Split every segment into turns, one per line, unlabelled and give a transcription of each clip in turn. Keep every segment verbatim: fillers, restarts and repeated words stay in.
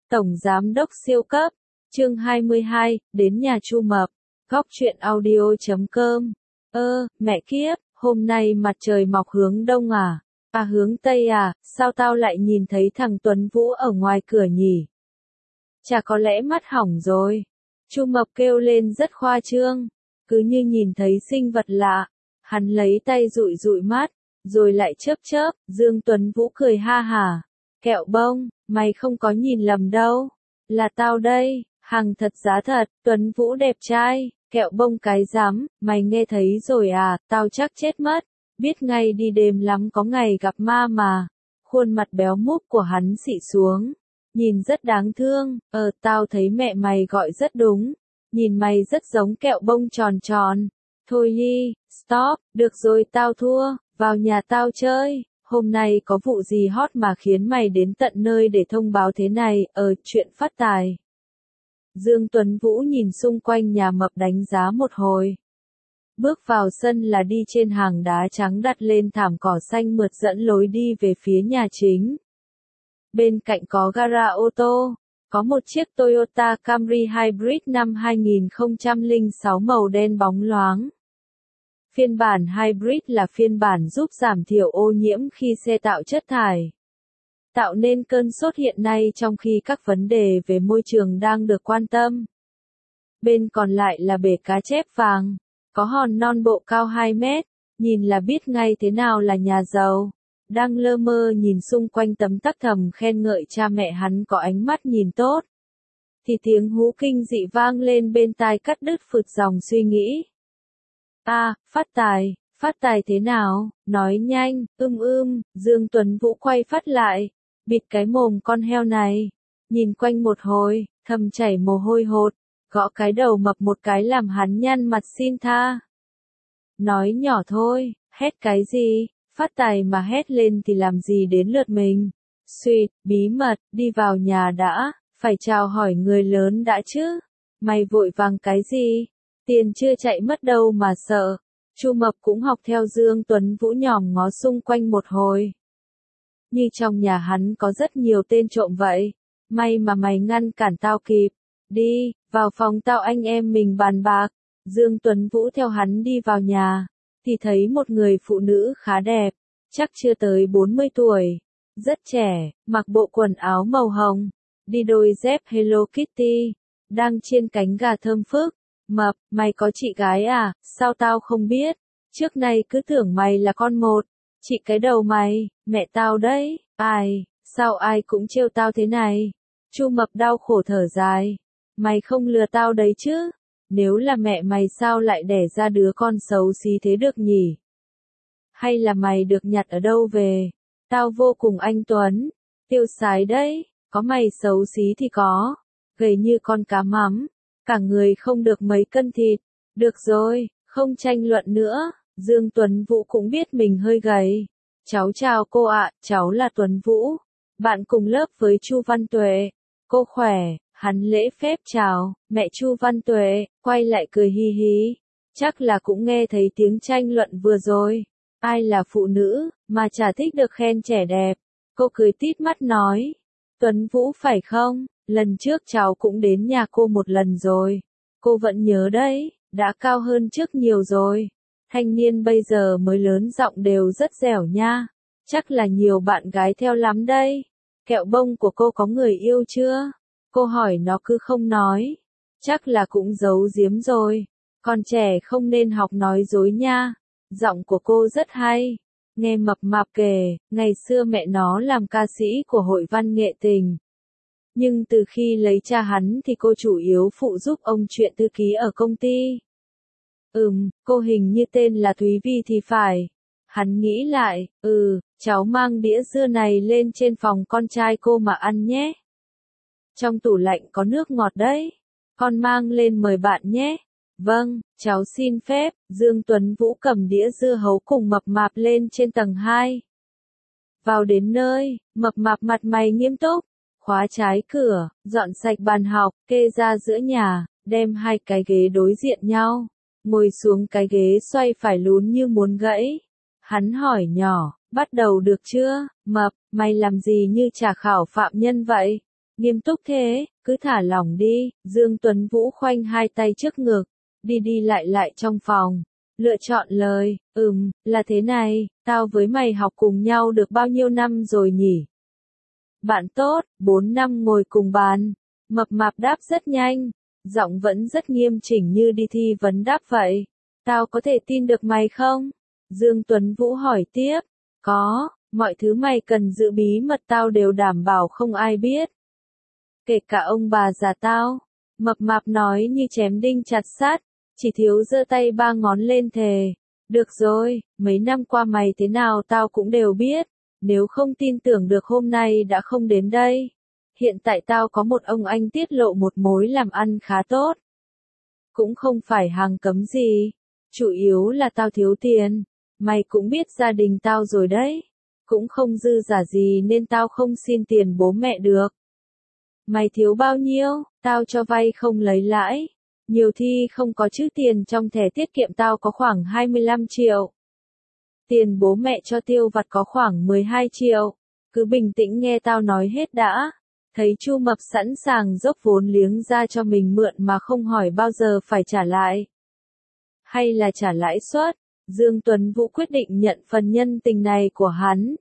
Tổng Giám đốc siêu cấp, chương hai mươi hai, đến nhà Chu Mập, góc truyện audio chấm com. Ơ, mẹ kiếp, hôm nay mặt trời mọc hướng đông à? À hướng tây à, sao tao lại nhìn thấy thằng Tuấn Vũ ở ngoài cửa nhỉ? Chả có lẽ mắt hỏng rồi. Chu Mập kêu lên rất khoa trương, cứ như nhìn thấy sinh vật lạ. Hắn lấy tay dụi dụi mắt, rồi lại chớp chớp, Dương Tuấn Vũ cười ha hả. Kẹo bông, mày không có nhìn lầm đâu. Là tao đây, hàng thật giá thật, Tuấn Vũ đẹp trai, kẹo bông cái rắm, mày nghe thấy rồi à, tao chắc chết mất. Biết ngay đi đêm lắm có ngày gặp ma mà. Khuôn mặt béo múp của hắn xị xuống, nhìn rất đáng thương. Ờ, tao thấy mẹ mày gọi rất đúng, nhìn mày rất giống kẹo bông tròn tròn. Thôi đi, stop, được rồi tao thua, vào nhà tao chơi. Hôm nay có vụ gì hot mà khiến mày đến tận nơi để thông báo thế này, ờ, chuyện phát tài. Dương Tuấn Vũ nhìn xung quanh nhà Mập đánh giá một hồi. Bước vào sân là đi trên hàng đá trắng đặt lên thảm cỏ xanh mượt dẫn lối đi về phía nhà chính. Bên cạnh có gara ô tô, có một chiếc Toyota Camry Hybrid năm hai nghìn không trăm lẻ sáu màu đen bóng loáng. Phiên bản Hybrid là phiên bản giúp giảm thiểu ô nhiễm khi xe tạo chất thải, tạo nên cơn sốt hiện nay trong khi các vấn đề về môi trường đang được quan tâm. Bên còn lại là bể cá chép vàng, có hòn non bộ cao hai mét, nhìn là biết ngay thế nào là nhà giàu. Đang lơ mơ nhìn xung quanh tấm tắc thầm khen ngợi cha mẹ hắn có ánh mắt nhìn tốt, thì tiếng hú kinh dị vang lên bên tai cắt đứt phượt dòng suy nghĩ. À, phát tài, phát tài thế nào, nói nhanh, ưm ưm, Dương Tuấn Vũ quay phát lại, bịt cái mồm con heo này, nhìn quanh một hồi, thầm chảy mồ hôi hột, gõ cái đầu Mập một cái làm hắn nhăn mặt xin tha. Nói nhỏ thôi, hét cái gì, phát tài mà hét lên thì làm gì đến lượt mình. Xuyệt, bí mật, đi vào nhà đã, phải chào hỏi người lớn đã chứ. Mày vội vàng cái gì? Tiền chưa chạy mất đâu mà sợ. Chu Mập cũng học theo Dương Tuấn Vũ nhòm ngó xung quanh một hồi. Như trong nhà hắn có rất nhiều tên trộm vậy. May mà mày ngăn cản tao kịp. Đi, vào phòng tao anh em mình bàn bạc. Dương Tuấn Vũ theo hắn đi vào nhà, thì thấy một người phụ nữ khá đẹp, chắc chưa tới bốn mươi tuổi, rất trẻ, mặc bộ quần áo màu hồng, đi đôi dép Hello Kitty, đang chiên cánh gà thơm phức. Mập, mày có chị gái à, sao tao không biết, trước nay cứ tưởng mày là con một, chị cái đầu mày, mẹ tao đấy, ai, sao ai cũng trêu tao thế này. Chu Mập đau khổ thở dài, mày không lừa tao đấy chứ, nếu là mẹ mày sao lại đẻ ra đứa con xấu xí thế được nhỉ? Hay là mày được nhặt ở đâu về? Tao vô cùng anh tuấn, tiêu sái đấy, có mày xấu xí thì có, gầy như con cá mắm, cả người không được mấy cân thịt. Được rồi, không tranh luận nữa, Dương Tuấn Vũ cũng biết mình hơi gầy. Cháu chào cô ạ, cháu là Tuấn Vũ, bạn cùng lớp với Chu Văn Tuệ. Cô khỏe, hắn lễ phép chào, mẹ Chu Văn Tuệ, quay lại cười hi hi. Chắc là cũng nghe thấy tiếng tranh luận vừa rồi. Ai là phụ nữ, mà chả thích được khen trẻ đẹp. Cô cười tít mắt nói. Tuấn Vũ phải không, lần trước cháu cũng đến nhà cô một lần rồi. Cô vẫn nhớ đấy, đã cao hơn trước nhiều rồi. Thanh niên bây giờ mới lớn giọng đều rất dẻo nha. Chắc là nhiều bạn gái theo lắm đây. Kẹo bông của cô có người yêu chưa? Cô hỏi nó cứ không nói. Chắc là cũng giấu giếm rồi. Con trẻ không nên học nói dối nha. Giọng của cô rất hay. Nghe Mập Mạp kể, ngày xưa mẹ nó làm ca sĩ của hội văn nghệ tình. Nhưng từ khi lấy cha hắn thì cô chủ yếu phụ giúp ông chuyện thư ký ở công ty. Ừm, cô hình như tên là Thúy Vi thì phải. Hắn nghĩ lại, ừ, cháu mang đĩa dưa này lên trên phòng con trai cô mà ăn nhé. Trong tủ lạnh có nước ngọt đấy. Con mang lên mời bạn nhé. Vâng, cháu xin phép. Dương Tuấn Vũ cầm đĩa dưa hấu cùng Mập Mạp lên trên tầng hai. Vào đến nơi, Mập Mạp mặt mày nghiêm túc, khóa trái cửa, dọn sạch bàn học, kê ra giữa nhà, đem hai cái ghế đối diện nhau, ngồi xuống cái ghế xoay phải lún như muốn gãy. Hắn hỏi nhỏ, bắt đầu được chưa? Mập, mày làm gì như trả khảo phạm nhân vậy? Nghiêm túc thế, cứ thả lỏng đi, Dương Tuấn Vũ khoanh hai tay trước ngực, đi đi lại lại trong phòng, lựa chọn lời, ừm, là thế này, tao với mày học cùng nhau được bao nhiêu năm rồi nhỉ? Bạn tốt, bốn năm ngồi cùng bàn, mập mạp đáp rất nhanh, giọng vẫn rất nghiêm chỉnh như đi thi vấn đáp vậy. Tao có thể tin được mày không? Dương Tuấn Vũ hỏi tiếp, có, mọi thứ mày cần giữ bí mật tao đều đảm bảo không ai biết. Kể cả ông bà già tao, mập mạp nói như chém đinh chặt sắt, chỉ thiếu giơ tay ba ngón lên thề. Được rồi, mấy năm qua mày thế nào tao cũng đều biết, nếu không tin tưởng được hôm nay đã không đến đây. Hiện tại tao có một ông anh tiết lộ một mối làm ăn khá tốt. Cũng không phải hàng cấm gì, chủ yếu là tao thiếu tiền, mày cũng biết gia đình tao rồi đấy, cũng không dư giả gì nên tao không xin tiền bố mẹ được. Mày thiếu bao nhiêu, tao cho vay không lấy lãi, nhiều thì không có chứ tiền trong thẻ tiết kiệm tao có khoảng hai mươi lăm triệu. Tiền bố mẹ cho tiêu vặt có khoảng mười hai triệu, cứ bình tĩnh nghe tao nói hết đã. Thấy Chu Mập sẵn sàng dốc vốn liếng ra cho mình mượn mà không hỏi bao giờ phải trả lại. Hay là trả lãi suất, Dương Tuấn Vũ quyết định nhận phần nhân tình này của hắn.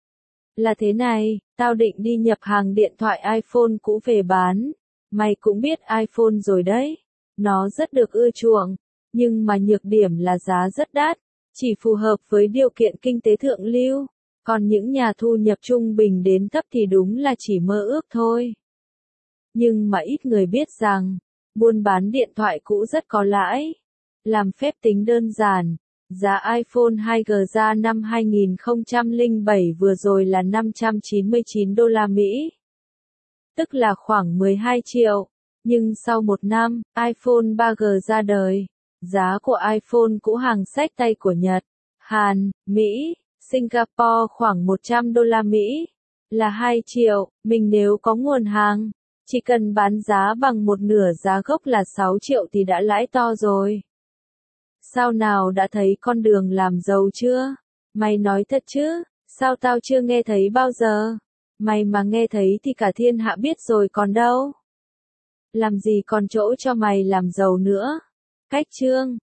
Là thế này, tao định đi nhập hàng điện thoại iPhone cũ về bán. Mày cũng biết iPhone rồi đấy. Nó rất được ưa chuộng, nhưng mà nhược điểm là giá rất đắt, chỉ phù hợp với điều kiện kinh tế thượng lưu. Còn những nhà thu nhập trung bình đến thấp thì đúng là chỉ mơ ước thôi. Nhưng mà ít người biết rằng, buôn bán điện thoại cũ rất có lãi. Làm phép tính đơn giản, giá iPhone hai G ra năm hai nghìn không trăm lẻ bảy vừa rồi là năm trăm chín mươi chín đô la Mỹ. Tức là khoảng mười hai triệu. Nhưng sau một năm, iPhone ba G ra đời. Giá của iPhone cũ hàng xách tay của Nhật, Hàn, Mỹ, Singapore khoảng một trăm đô la Mỹ, là hai triệu, mình nếu có nguồn hàng, chỉ cần bán giá bằng một nửa giá gốc là sáu triệu thì đã lãi to rồi. Sao nào đã thấy con đường làm giàu chưa? Mày nói thật chứ, sao tao chưa nghe thấy bao giờ? Mày mà nghe thấy thì cả thiên hạ biết rồi còn đâu. Làm gì còn chỗ cho mày làm giàu nữa? Cách chương